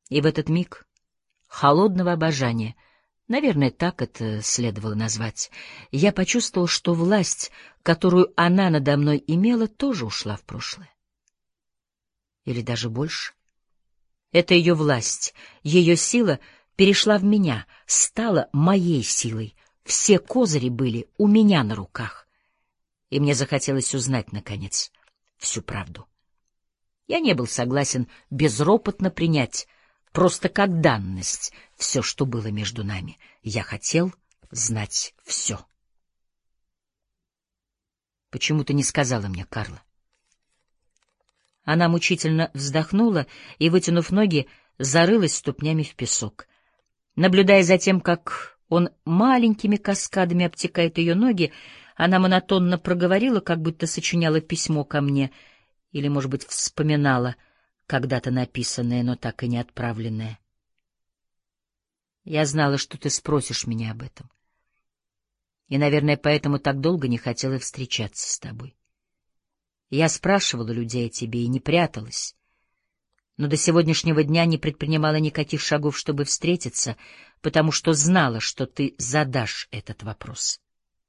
И в этот миг холодного обожания, наверное, так это следовало назвать, я почувствовал, что власть, которую она надо мной имела, тоже ушла в прошлое. Или даже больше. Это ее власть, ее сила перешла в меня, стала моей силой. Все козыри были у меня на руках. И мне захотелось узнать, наконец, всю правду. Я не был согласен безропотно принять, просто как данность, все, что было между нами. Я хотел знать все. Почему ты не сказала мне, Карла? Она мучительно вздохнула и, вытянув ноги, зарылась ступнями в песок. Наблюдая за тем, как он маленькими каскадами обтекает ее ноги, она монотонно проговорила, как будто сочиняла письмо ко мне, или, может быть, вспоминала когда-то написанное, но так и не отправленное. Я знала, что ты спросишь меня об этом. И, наверное, поэтому так долго не хотела встречаться с тобой. Я спрашивала людей о тебе и не пряталась, но до сегодняшнего дня не предпринимала никаких шагов, чтобы встретиться, потому что знала, что ты задашь этот вопрос.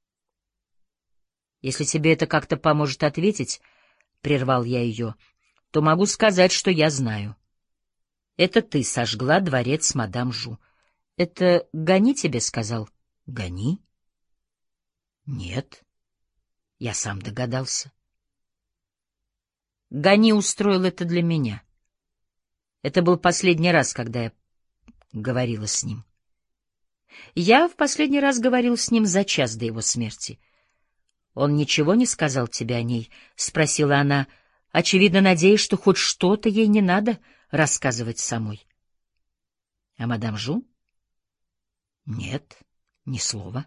Если тебе это как-то поможет ответить, — прервал я ее, — то могу сказать, что я знаю. Это ты сожгла дворец мадам Жу. Это Гани тебе сказал? Гани? Нет. Я сам догадался. Гани устроил это для меня. Это был последний раз, когда я говорила с ним. Я в последний раз говорил с ним за час до его смерти. Он ничего не сказал тебе о ней? — спросила она, очевидно надеясь, что хоть что-то ей не надо рассказывать самой. — А мадам Жу? — Нет, ни слова.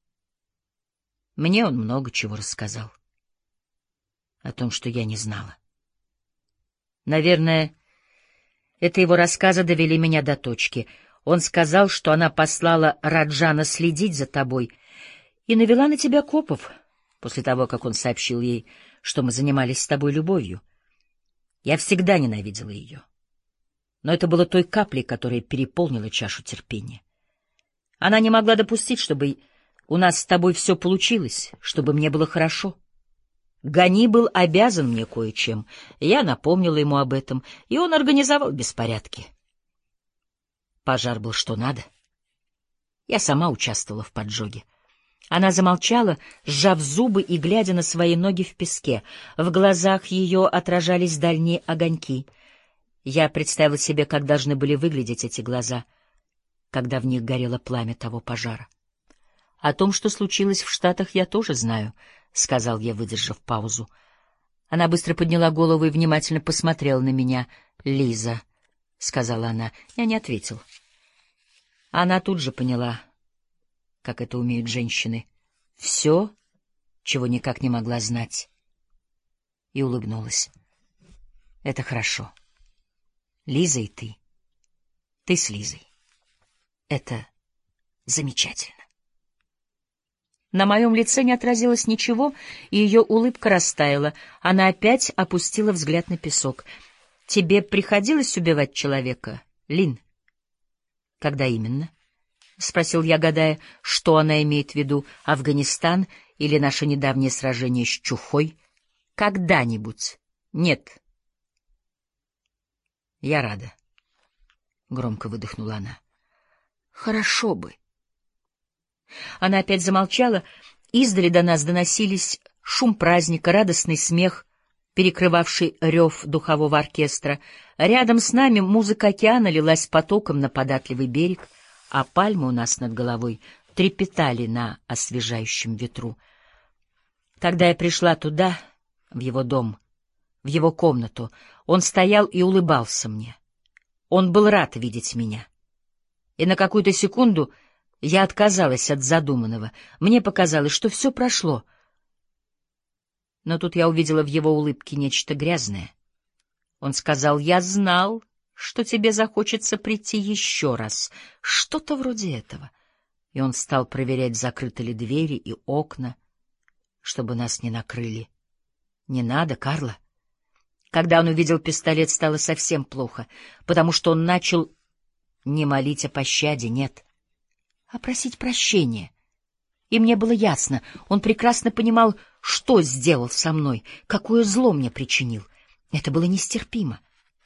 Мне он много чего рассказал. О том, что я не знала. Наверное, это его рассказы довели меня до точки. Он сказал, что она послала Раджана следить за тобой и навела на тебя копов после того, как он сообщил ей, что мы занимались с тобой любовью. Я всегда ненавидела ее. Но это было той каплей, которая переполнила чашу терпения. Она не могла допустить, чтобы у нас с тобой все получилось, чтобы мне было хорошо. Гани был обязан мне кое-чем. Я напомнила ему об этом, и он организовал беспорядки. Пожар был что надо. Я сама участвовала в поджоге. Она замолчала, сжав зубы и глядя на свои ноги в песке. В глазах ее отражались дальние огоньки. Я представила себе, как должны были выглядеть эти глаза, когда в них горело пламя того пожара. О том, что случилось в Штатах, я тоже знаю, — сказал я, выдержав паузу. Она быстро подняла голову и внимательно посмотрела на меня. — Лиза, — сказала она. Я не ответил. Она тут же поняла, как это умеют женщины, все, чего никак не могла знать, и улыбнулась. — Это хорошо. Лиза и ты. Ты с Лизой. Это замечательно. На моем лице не отразилось ничего, и ее улыбка растаяла. Она опять опустила взгляд на песок. — Тебе приходилось убивать человека, Лин? — Когда именно? — спросил я, гадая, что она имеет в виду, Афганистан или наше недавнее сражение с Чухой. — Когда-нибудь. — Нет. — Я рада. — громко выдохнула она. — Хорошо бы. Она опять замолчала. Издали до нас доносились шум праздника, радостный смех, перекрывавший рев духового оркестра. Рядом с нами музыка океана лилась потоком на податливый берег, а пальмы у нас над головой трепетали на освежающем ветру. Когда я пришла туда, в его дом, в его комнату, он стоял и улыбался мне. Он был рад видеть меня. И на какую-то секунду я отказалась от задуманного. Мне показалось, что все прошло. Но тут я увидела в его улыбке нечто грязное. Он сказал: «Я знал, что тебе захочется прийти еще раз». Что-то вроде этого. И он стал проверять, закрыты ли двери и окна, чтобы нас не накрыли. «Не надо, Карла». Когда он увидел пистолет, стало совсем плохо, потому что он начал Не молить о пощаде, нет, а просить прощения. И мне было ясно, он прекрасно понимал, что сделал со мной, какое зло мне причинил. Это было нестерпимо.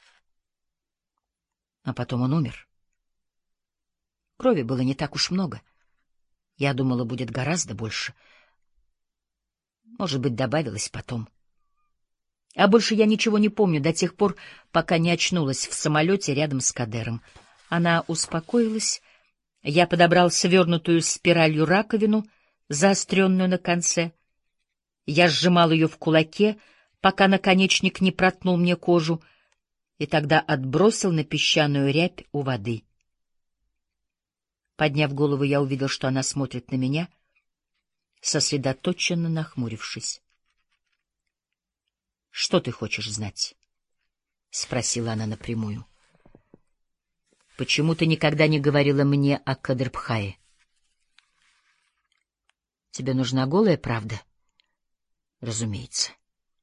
А потом он умер. Крови было не так уж много. Я думала, будет гораздо больше. Может быть, добавилось потом. А больше я ничего не помню до тех пор, пока не очнулась в самолете рядом с Кадером. Она успокоилась. Я подобрал свернутую спиралью раковину, заостренную на конце. Я сжимал ее в кулаке, пока наконечник не проткнул мне кожу, и тогда отбросил на песчаную рябь у воды. Подняв голову, я увидел, что она смотрит на меня, сосредоточенно нахмурившись. — Что ты хочешь знать? — спросила она напрямую. — Почему ты никогда не говорила мне о Кадырбхае? — Тебе нужна голая правда? — Разумеется.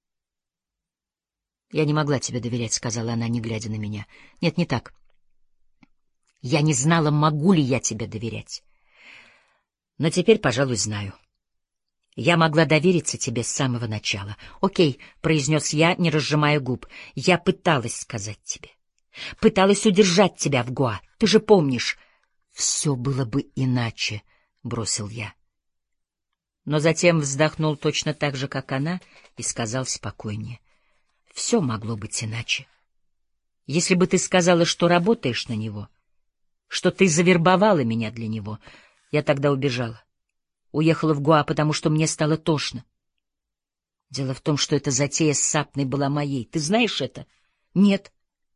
— Я не могла тебе доверять, — сказала она, не глядя на меня. — Нет, не так. Я не знала, могу ли я тебе доверять. Но теперь, пожалуй, знаю. Я могла довериться тебе с самого начала. — Окей, — произнес я, не разжимая губ. — Я пыталась сказать тебе. Пыталась удержать тебя в Гоа. Ты же помнишь. — Все было бы иначе, — бросил я. Но затем вздохнул точно так же, как она, и сказал спокойнее. — Все могло быть иначе. Если бы ты сказала, что работаешь на него, что ты завербовала меня для него, я тогда убежала. Уехала в Гоа, потому что мне стало тошно. Дело в том, что эта затея с Сапной была моей. Ты знаешь это? Нет.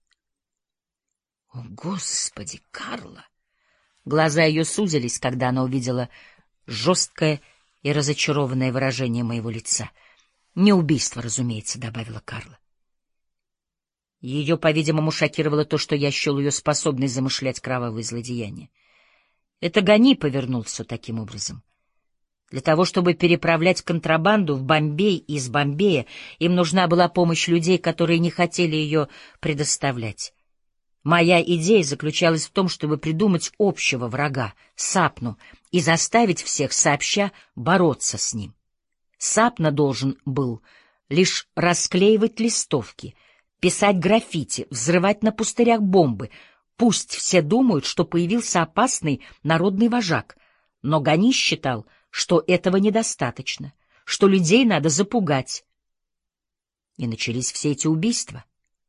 О, Господи, Карла! Глаза ее сузились, когда она увидела жесткое и разочарованное выражение моего лица. Не убийство, разумеется, — добавила Карла. Ее, по-видимому, шокировало то, что я счел ее способной замышлять кровавые злодеяния. Это Гани повернул все таким образом. Для того, чтобы переправлять контрабанду в Бомбей и из Бомбея, им нужна была помощь людей, которые не хотели ее предоставлять. Моя идея заключалась в том, чтобы придумать общего врага, Сапну, и заставить всех сообща бороться с ним. Сапна должен был лишь расклеивать листовки, писать граффити, взрывать на пустырях бомбы. Пусть все думают, что появился опасный народный вожак, но Гани считал, что этого недостаточно, что людей надо запугать. И начались все эти убийства.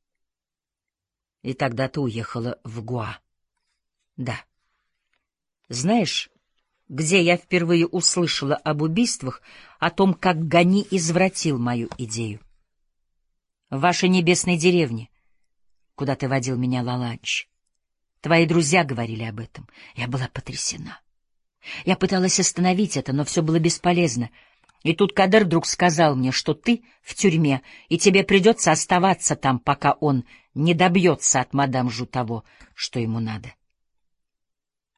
И тогда ты уехала в Гоа. Да. Знаешь, где я впервые услышала об убийствах, о том, как Гани извратил мою идею? В вашей небесной деревне, куда ты водил меня на ланч. Твои друзья говорили об этом. Я была потрясена. Я пыталась остановить это, но все было бесполезно. И тут Кадер вдруг сказал мне, что ты в тюрьме, и тебе придется оставаться там, пока он не добьется от мадам Жу того, что ему надо.